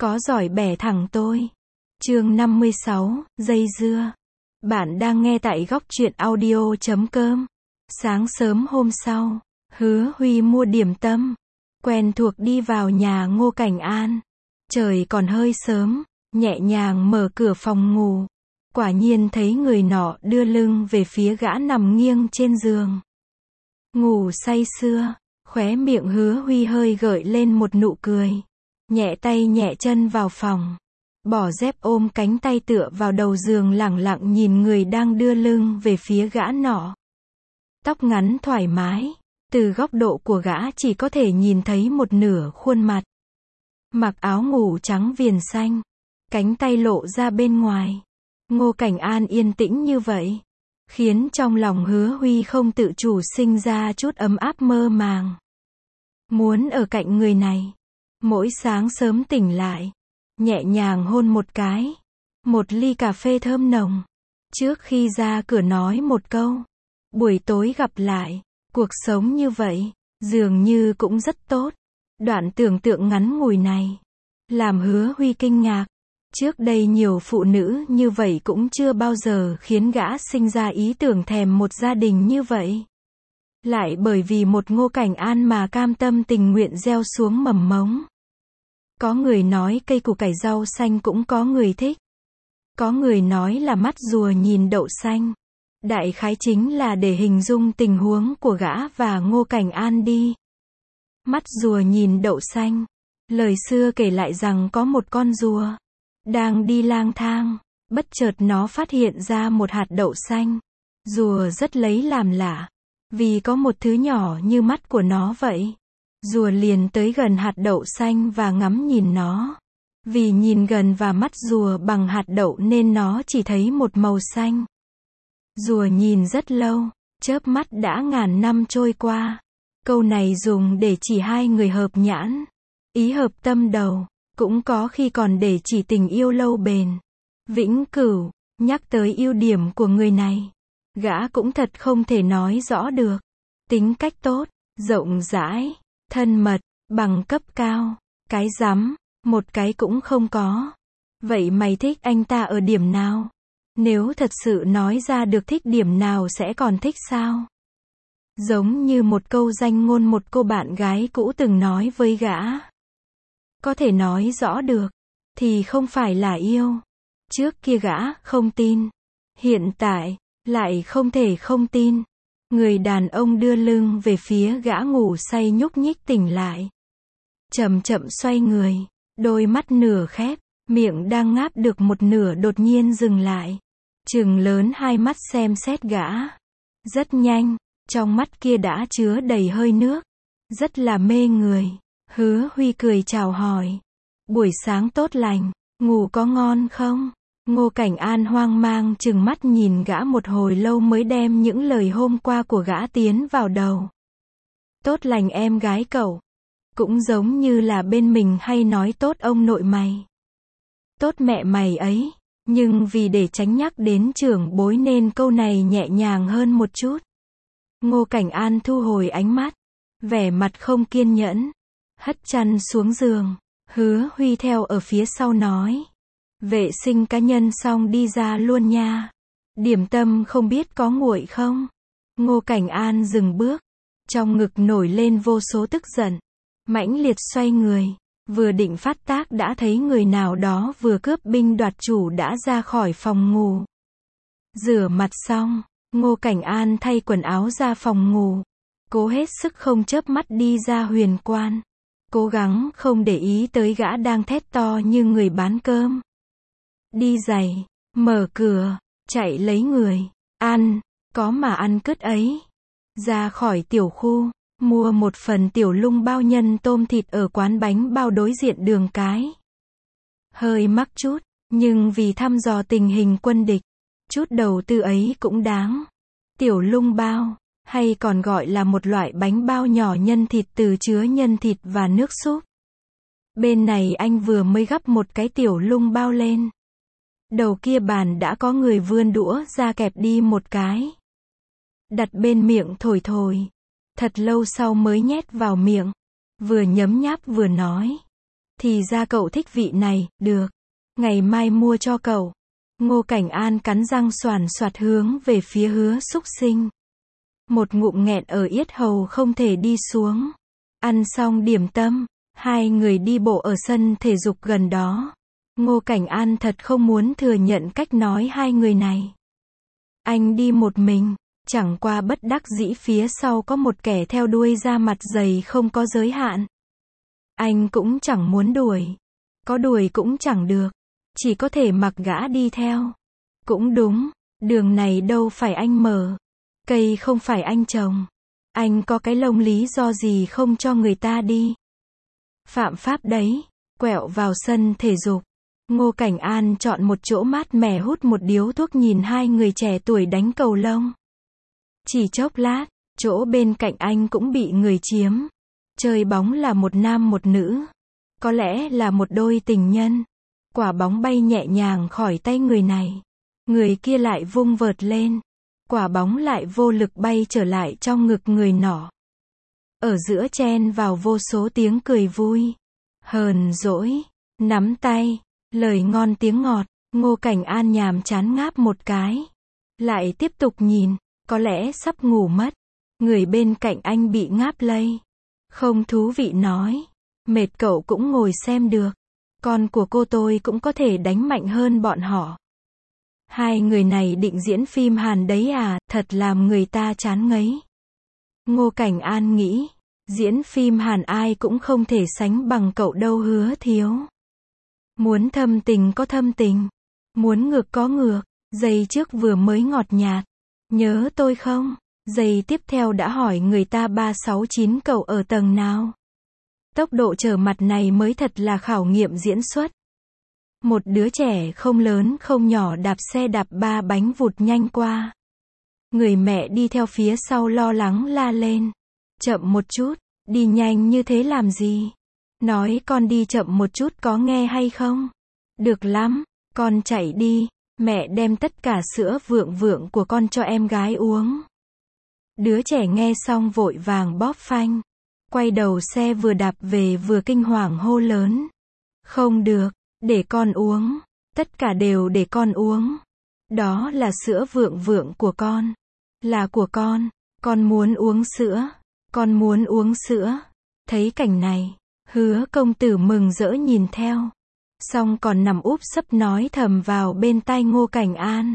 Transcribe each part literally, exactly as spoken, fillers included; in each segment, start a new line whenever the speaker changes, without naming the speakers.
có giỏi bẻ thẳng tôi. Chương năm mươi sáu, dây dưa. Bạn đang nghe tại góc truyện audio chấm com. Sáng sớm hôm sau, Hứa Huy mua điểm tâm, quen thuộc đi vào nhà Ngô Cảnh An. Trời còn hơi sớm, nhẹ nhàng mở cửa phòng ngủ. Quả nhiên thấy người nọ đưa lưng về phía gã nằm nghiêng trên giường. Ngủ say sưa, khóe miệng Hứa Huy hơi gợi lên một nụ cười. Nhẹ tay nhẹ chân vào phòng. Bỏ dép ôm cánh tay tựa vào đầu giường lẳng lặng nhìn người đang đưa lưng về phía gã nọ. Tóc ngắn thoải mái, từ góc độ của gã chỉ có thể nhìn thấy một nửa khuôn mặt. Mặc áo ngủ trắng viền xanh, cánh tay lộ ra bên ngoài. Ngô Cảnh An yên tĩnh như vậy, khiến trong lòng Hứa Huy không tự chủ sinh ra chút ấm áp mơ màng. Muốn ở cạnh người này, mỗi sáng sớm tỉnh lại, nhẹ nhàng hôn một cái, một ly cà phê thơm nồng, trước khi ra cửa nói một câu, buổi tối gặp lại. Cuộc sống như vậy, dường như cũng rất tốt. Đoạn tưởng tượng ngắn ngủi này, làm Hứa Huy kinh ngạc. Trước đây nhiều phụ nữ như vậy cũng chưa bao giờ khiến gã sinh ra ý tưởng thèm một gia đình như vậy. Lại bởi vì một Ngô Cảnh An mà cam tâm tình nguyện gieo xuống mầm mống. Có người nói cây củ cải rau xanh cũng có người thích. Có người nói là mắt rùa nhìn đậu xanh. Đại khái chính là để hình dung tình huống của gã và Ngô Cảnh An đi. Mắt rùa nhìn đậu xanh. Lời xưa kể lại rằng có một con rùa đang đi lang thang, bất chợt nó phát hiện ra một hạt đậu xanh. Rùa rất lấy làm lạ, vì có một thứ nhỏ như mắt của nó vậy. Rùa liền tới gần hạt đậu xanh và ngắm nhìn nó. Vì nhìn gần và mắt rùa bằng hạt đậu nên nó chỉ thấy một màu xanh. Rùa nhìn rất lâu, chớp mắt đã ngàn năm trôi qua. Câu này dùng để chỉ hai người hợp nhãn, ý hợp tâm đầu, cũng có khi còn để chỉ tình yêu lâu bền, vĩnh cửu. Nhắc tới ưu điểm của người này, gã cũng thật không thể nói rõ được. Tính cách tốt, rộng rãi, thân mật, bằng cấp cao, cái rắm, một cái cũng không có. Vậy mày thích anh ta ở điểm nào? Nếu thật sự nói ra được thích điểm nào sẽ còn thích sao? Giống như một câu danh ngôn một cô bạn gái cũ từng nói với gã. Có thể nói rõ được, thì không phải là yêu. Trước kia gã không tin. Hiện tại, lại không thể không tin. Người đàn ông đưa lưng về phía gã ngủ say nhúc nhích tỉnh lại. Chậm chậm xoay người, đôi mắt nửa khép, miệng đang ngáp được một nửa đột nhiên dừng lại. Trừng lớn hai mắt xem xét gã. Rất nhanh, trong mắt kia đã chứa đầy hơi nước. Rất là mê người. Hứa Huy cười chào hỏi. Buổi sáng tốt lành, ngủ có ngon không? Ngô Cảnh An hoang mang trừng mắt nhìn gã một hồi lâu mới đem những lời hôm qua của gã tiến vào đầu. Tốt lành em gái cậu. Cũng giống như là bên mình hay nói tốt ông nội mày. Tốt mẹ mày ấy. Nhưng vì để tránh nhắc đến trưởng bối nên câu này nhẹ nhàng hơn một chút. Ngô Cảnh An thu hồi ánh mắt, vẻ mặt không kiên nhẫn, hất chăn xuống giường. Hứa Huy theo ở phía sau nói. Vệ sinh cá nhân xong đi ra luôn nha. Điểm tâm không biết có nguội không? Ngô Cảnh An dừng bước, trong ngực nổi lên vô số tức giận, mãnh liệt xoay người. Vừa định phát tác đã thấy người nào đó vừa cướp binh đoạt chủ đã ra khỏi phòng ngủ. Rửa mặt xong, Ngô Cảnh An thay quần áo ra phòng ngủ. Cố hết sức không chớp mắt đi ra huyền quan. Cố gắng không để ý tới gã đang thét to như người bán cơm. Đi giày, mở cửa, chạy lấy người, ăn, có mà ăn cứt ấy. Ra khỏi tiểu khu. Mua một phần tiểu lung bao nhân tôm thịt ở quán bánh bao đối diện đường cái. Hơi mắc chút, nhưng vì thăm dò tình hình quân địch, chút đầu tư ấy cũng đáng. Tiểu lung bao, hay còn gọi là một loại bánh bao nhỏ nhân thịt từ chứa nhân thịt và nước súp. Bên này anh vừa mới gắp một cái tiểu lung bao lên. Đầu kia bàn đã có người vươn đũa ra kẹp đi một cái. Đặt bên miệng thổi thổi. Thật lâu sau mới nhét vào miệng. Vừa nhấm nháp vừa nói. Thì ra cậu thích vị này, được. Ngày mai mua cho cậu. Ngô Cảnh An cắn răng xoàn xoạt hướng về phía Hứa Súc Sinh. Một ngụm nghẹn ở yết hầu không thể đi xuống. Ăn xong điểm tâm, hai người đi bộ ở sân thể dục gần đó. Ngô Cảnh An thật không muốn thừa nhận cách nói hai người này. Anh đi một mình, chẳng qua bất đắc dĩ phía sau có một kẻ theo đuôi ra mặt dày không có giới hạn. Anh cũng chẳng muốn đuổi. Có đuổi cũng chẳng được. Chỉ có thể mặc gã đi theo. Cũng đúng, đường này đâu phải anh mở. Cây không phải anh trồng. Anh có cái lông lý do gì không cho người ta đi. Phạm pháp đấy. Quẹo vào sân thể dục. Ngô Cảnh An chọn một chỗ mát mẻ hút một điếu thuốc nhìn hai người trẻ tuổi đánh cầu lông. Chỉ chốc lát, chỗ bên cạnh anh cũng bị người chiếm. Chơi bóng là một nam một nữ. Có lẽ là một đôi tình nhân. Quả bóng bay nhẹ nhàng khỏi tay người này. Người kia lại vung vợt lên. Quả bóng lại vô lực bay trở lại trong ngực người nọ. Ở giữa chen vào vô số tiếng cười vui. Hờn dỗi. Nắm tay. Lời ngon tiếng ngọt. Ngô Cảnh An nhàm chán ngáp một cái. Lại tiếp tục nhìn. Có lẽ sắp ngủ mất. Người bên cạnh anh bị ngáp lây. Không thú vị nói. Mệt cậu cũng ngồi xem được. Con của cô tôi cũng có thể đánh mạnh hơn bọn họ. Hai người này định diễn phim Hàn đấy à, thật làm người ta chán ngấy. Ngô Cảnh An nghĩ, diễn phim Hàn ai cũng không thể sánh bằng cậu đâu Hứa Thiếu. Muốn thâm tình có thâm tình, muốn ngược có ngược, giây trước vừa mới ngọt nhạt. Nhớ tôi không? Giây tiếp theo đã hỏi người ta ba sáu chín cậu ở tầng nào. Tốc độ trở mặt này mới thật là khảo nghiệm diễn xuất. Một đứa trẻ không lớn không nhỏ đạp xe đạp ba bánh vụt nhanh qua. Người mẹ đi theo phía sau lo lắng la lên. Chậm một chút, đi nhanh như thế làm gì? Nói con đi chậm một chút có nghe hay không? Được lắm, con chạy đi, mẹ đem tất cả sữa vượng vượng của con cho em gái uống. Đứa trẻ nghe xong vội vàng bóp phanh. Quay đầu xe vừa đạp về vừa kinh hoàng hô lớn. Không được, để con uống. Tất cả đều để con uống. Đó là sữa vượng vượng của con. Là của con. Con muốn uống sữa. Con muốn uống sữa. Thấy cảnh này, Hứa công tử mừng rỡ nhìn theo. Xong còn nằm úp sấp nói thầm vào bên tai Ngô Cảnh An.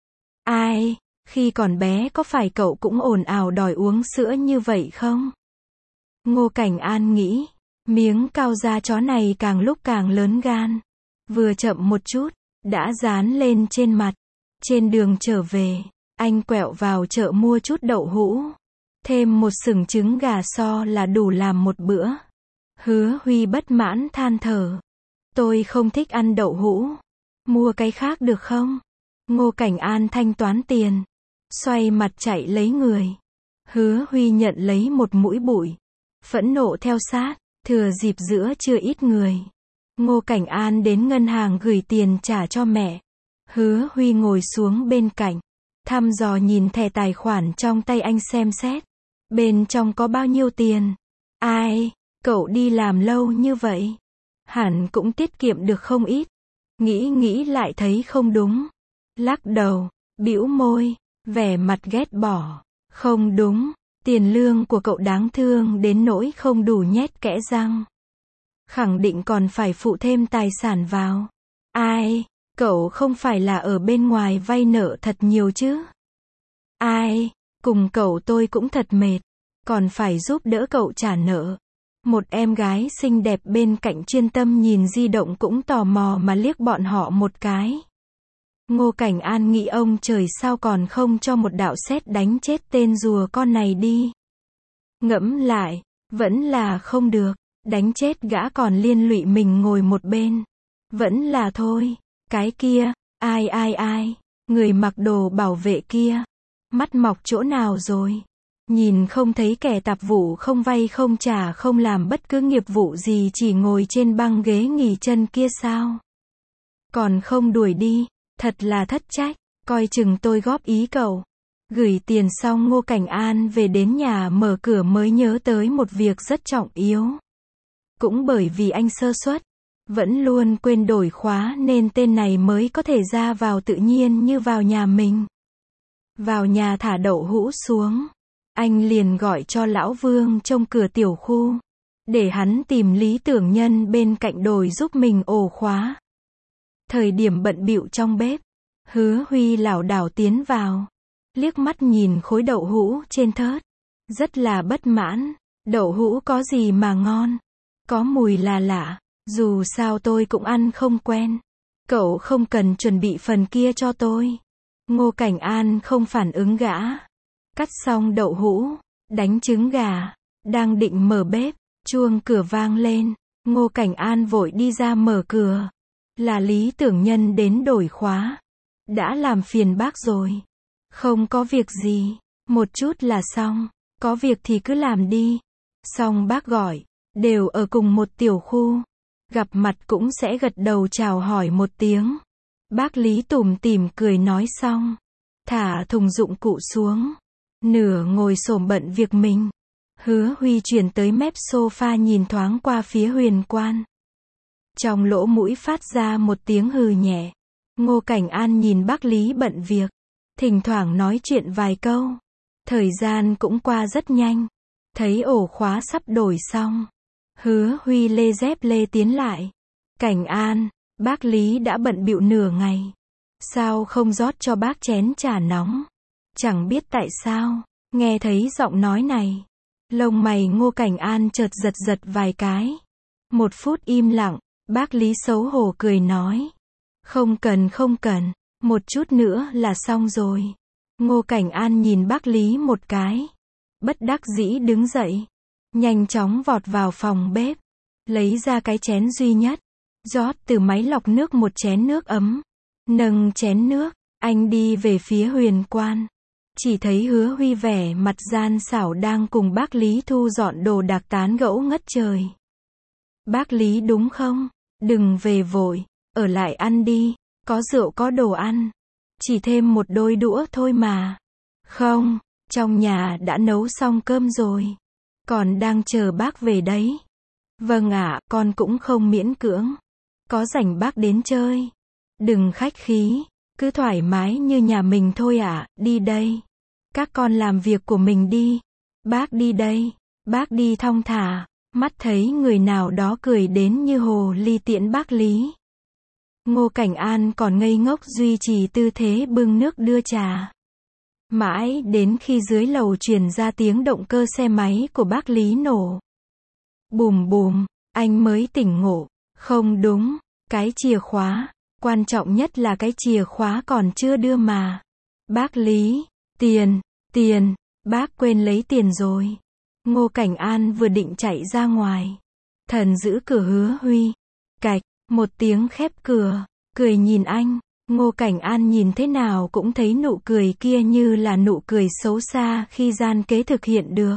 Ai, khi còn bé có phải cậu cũng ồn ào đòi uống sữa như vậy không? Ngô Cảnh An nghĩ, miếng cao da chó này càng lúc càng lớn gan. Vừa chậm một chút, đã dán lên trên mặt. Trên đường trở về, anh quẹo vào chợ mua chút đậu hũ. Thêm một sừng trứng gà so là đủ làm một bữa. Hứa Huy bất mãn than thở. Tôi không thích ăn đậu hũ. Mua cái khác được không? Ngô Cảnh An thanh toán tiền. Xoay mặt chạy lấy người. Hứa Huy nhận lấy một muỗng bụi. Phẫn nộ theo sát, thừa dịp giữa chưa ít người. Ngô Cảnh An đến ngân hàng gửi tiền trả cho mẹ. Hứa Huy ngồi xuống bên cạnh. Thăm dò nhìn thẻ tài khoản trong tay anh xem xét. Bên trong có bao nhiêu tiền? Ai, cậu đi làm lâu như vậy? Hẳn cũng tiết kiệm được không ít. Nghĩ nghĩ lại thấy không đúng. Lắc đầu, bĩu môi, vẻ mặt ghét bỏ. Không đúng. Tiền lương của cậu đáng thương đến nỗi không đủ nhét kẽ răng. Khẳng định còn phải phụ thêm tài sản vào. Ai, cậu không phải là ở bên ngoài vay nợ thật nhiều chứ? Ai, cùng cậu tôi cũng thật mệt. Còn phải giúp đỡ cậu trả nợ. Một em gái xinh đẹp bên cạnh chuyên tâm nhìn di động cũng tò mò mà liếc bọn họ một cái. Ngô Cảnh An nghĩ ông trời sao còn không cho một đạo sét đánh chết tên rùa con này đi. Ngẫm lại, vẫn là không được, đánh chết gã còn liên lụy mình ngồi một bên. Vẫn là thôi, cái kia, ai ai ai, người mặc đồ bảo vệ kia, mắt mọc chỗ nào rồi? Nhìn không thấy kẻ tạp vụ không vay không trả không làm bất cứ nghiệp vụ gì chỉ ngồi trên băng ghế nghỉ chân kia sao? Còn không đuổi đi. Thật là thất trách, coi chừng tôi góp ý cậu. Gửi tiền xong Ngô Cảnh An về đến nhà mở cửa mới nhớ tới một việc rất trọng yếu. Cũng bởi vì anh sơ suất, Vẫn luôn quên đổi khóa nên tên này mới có thể ra vào tự nhiên như vào nhà mình. Vào nhà thả đậu hũ xuống. Anh liền gọi cho lão Vương trông cửa tiểu khu. Để hắn tìm Lý Tưởng Nhân bên cạnh đồi giúp mình ổ khóa. Thời điểm bận bịu trong bếp, Hứa Huy lảo đảo tiến vào. Liếc mắt nhìn khối đậu hũ trên thớt. Rất là bất mãn. Đậu hũ có gì mà ngon. Có mùi là lạ. Dù sao tôi cũng ăn không quen. Cậu không cần chuẩn bị phần kia cho tôi. Ngô Cảnh An không phản ứng gã. Cắt xong đậu hũ, đánh trứng gà. Đang định mở bếp, chuông cửa vang lên. Ngô Cảnh An vội đi ra mở cửa. Là Lý Tưởng Nhân đến đổi khóa. Đã làm phiền bác rồi. Không có việc gì. Một chút là xong. Có việc thì cứ làm đi. Xong bác gọi. Đều ở cùng một tiểu khu. Gặp mặt cũng sẽ gật đầu chào hỏi một tiếng. Bác Lý tủm tỉm cười nói xong. Thả thùng dụng cụ xuống. Nửa ngồi xổm bận việc mình. Hứa Huy chuyển tới mép sofa nhìn thoáng qua phía Huyền Quan. Trong lỗ mũi phát ra một tiếng hừ nhẹ. Ngô Cảnh An nhìn bác Lý bận việc. Thỉnh thoảng nói chuyện vài câu. Thời gian cũng qua rất nhanh. Thấy ổ khóa sắp đổi xong. Hứa Huy lê dép lê tiến lại. Cảnh An, bác Lý đã bận bịu nửa ngày. Sao không rót cho bác chén trà nóng? Chẳng biết tại sao, nghe thấy giọng nói này. Lông mày Ngô Cảnh An chợt giật giật vài cái. Một phút im lặng, bác Lý xấu hổ cười nói. Không cần không cần, một chút nữa là xong rồi. Ngô Cảnh An nhìn bác Lý một cái. Bất đắc dĩ đứng dậy. Nhanh chóng vọt vào phòng bếp. Lấy ra cái chén duy nhất. Rót từ máy lọc nước một chén nước ấm. Nâng chén nước, anh đi về phía Huyền Quan. Chỉ thấy Hứa Huy vẻ mặt gian xảo đang cùng bác Lý thu dọn đồ đạc tán gẫu ngất trời. Bác Lý đúng không? Đừng về vội, ở lại ăn đi, có rượu có đồ ăn. Chỉ thêm một đôi đũa thôi mà. Không, trong nhà đã nấu xong cơm rồi. Còn đang chờ bác về đấy. Vâng ạ, con cũng không miễn cưỡng. Có rảnh bác đến chơi. Đừng khách khí, cứ thoải mái như nhà mình thôi ạ, đi đây. Các con làm việc của mình đi. Bác đi đây, bác đi thong thả. Mắt thấy người nào đó cười đến như hồ ly tiễn bác Lý. Ngô Cảnh An còn ngây ngốc duy trì tư thế bưng nước đưa trà. Mãi đến khi dưới lầu truyền ra tiếng động cơ xe máy của bác Lý nổ. Bùm bùm, anh mới tỉnh ngộ. Không đúng, cái chìa khóa. Quan trọng nhất là cái chìa khóa còn chưa đưa mà. Bác Lý, tiền, tiền, bác quên lấy tiền rồi. Ngô Cảnh An vừa định chạy ra ngoài. Thần giữ cửa Hứa Huy. Cạch, một tiếng khép cửa, cười nhìn anh. Ngô Cảnh An nhìn thế nào cũng thấy nụ cười kia như là nụ cười xấu xa khi gian kế thực hiện được.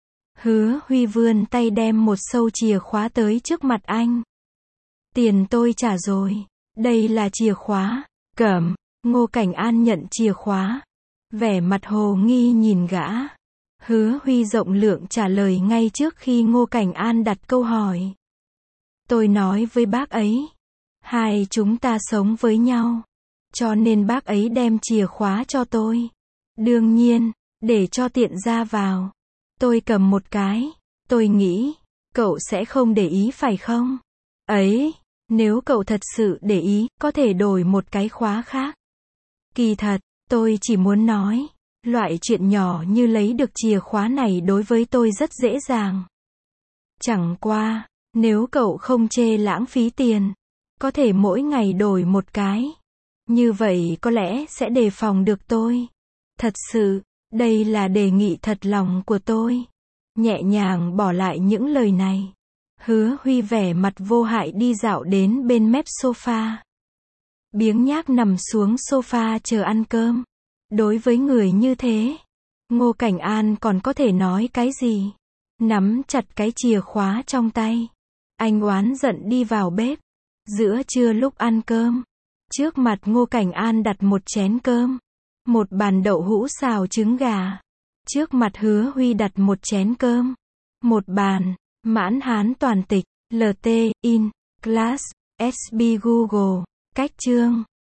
Hứa Huy vươn tay đem một sâu chìa khóa tới trước mặt anh. Tiền tôi trả rồi. Đây là chìa khóa. Cẩm. Ngô Cảnh An nhận chìa khóa. Vẻ mặt hồ nghi nhìn gã. Hứa Huy rộng lượng trả lời ngay trước khi Ngô Cảnh An đặt câu hỏi. Tôi nói với bác ấy. Hai chúng ta sống với nhau. Cho nên bác ấy đem chìa khóa cho tôi. Đương nhiên, để cho tiện ra vào. Tôi cầm một cái. Tôi nghĩ, cậu sẽ không để ý phải không? Ấy, nếu cậu thật sự để ý, có thể đổi một cái khóa khác. Kỳ thật, tôi chỉ muốn nói, loại chuyện nhỏ như lấy được chìa khóa này đối với tôi rất dễ dàng. Chẳng qua, nếu cậu không chê lãng phí tiền, có thể mỗi ngày đổi một cái. Như vậy có lẽ sẽ đề phòng được tôi. Thật sự, đây là đề nghị thật lòng của tôi. Nhẹ nhàng bỏ lại những lời này. Hứa Huy vẻ mặt vô hại đi dạo đến bên mép sofa. Biếng nhác nằm xuống sofa chờ ăn cơm. Đối với người như thế, Ngô Cảnh An còn có thể nói cái gì? Nắm chặt cái chìa khóa trong tay. Anh oán giận đi vào bếp. Giữa trưa lúc ăn cơm, trước mặt Ngô Cảnh An đặt một chén cơm, một bàn đậu hũ xào trứng gà. Trước mặt Hứa Huy đặt một chén cơm, một bàn, mãn hán toàn tịch, lờ tê, in, class. ét bê Google, cách chương